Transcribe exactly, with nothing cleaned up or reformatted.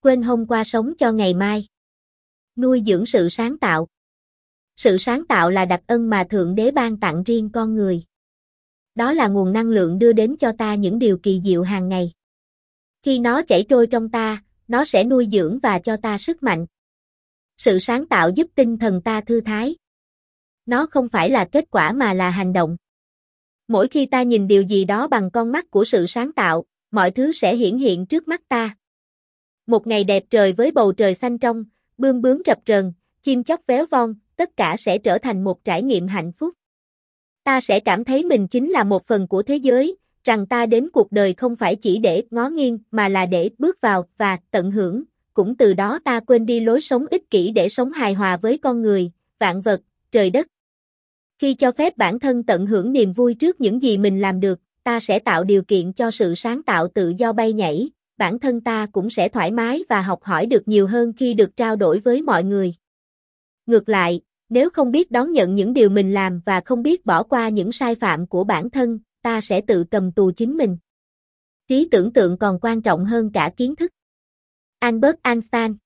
Quên hôm qua sống cho ngày mai. Nuôi dưỡng sự sáng tạo. Sự sáng tạo là đặc ân mà Thượng Đế ban tặng riêng con người. Đó là nguồn năng lượng đưa đến cho ta những điều kỳ diệu hàng ngày. Khi nó chảy trôi trong ta, nó sẽ nuôi dưỡng và cho ta sức mạnh. Sự sáng tạo giúp tinh thần ta thư thái. Nó không phải là kết quả mà là hành động. Mỗi khi ta nhìn điều gì đó bằng con mắt của sự sáng tạo, mọi thứ sẽ hiển hiện trước mắt ta. Một ngày đẹp trời với bầu trời xanh trong, bươm bướm rập rờn, chim chóc véo von, tất cả sẽ trở thành một trải nghiệm hạnh phúc. Ta sẽ cảm thấy mình chính là một phần của thế giới, rằng ta đến cuộc đời không phải chỉ để ngó nghiêng mà là để bước vào và tận hưởng, cũng từ đó ta quên đi lối sống ích kỷ để sống hài hòa với con người, vạn vật, trời đất. Khi cho phép bản thân tận hưởng niềm vui trước những gì mình làm được, ta sẽ tạo điều kiện cho sự sáng tạo tự do bay nhảy, bản thân ta cũng sẽ thoải mái và học hỏi được nhiều hơn khi được trao đổi với mọi người. Ngược lại, nếu không biết đón nhận những điều mình làm và không biết bỏ qua những sai phạm của bản thân, ta sẽ tự cầm tù chính mình. Trí tưởng tượng còn quan trọng hơn cả kiến thức. Albert Einstein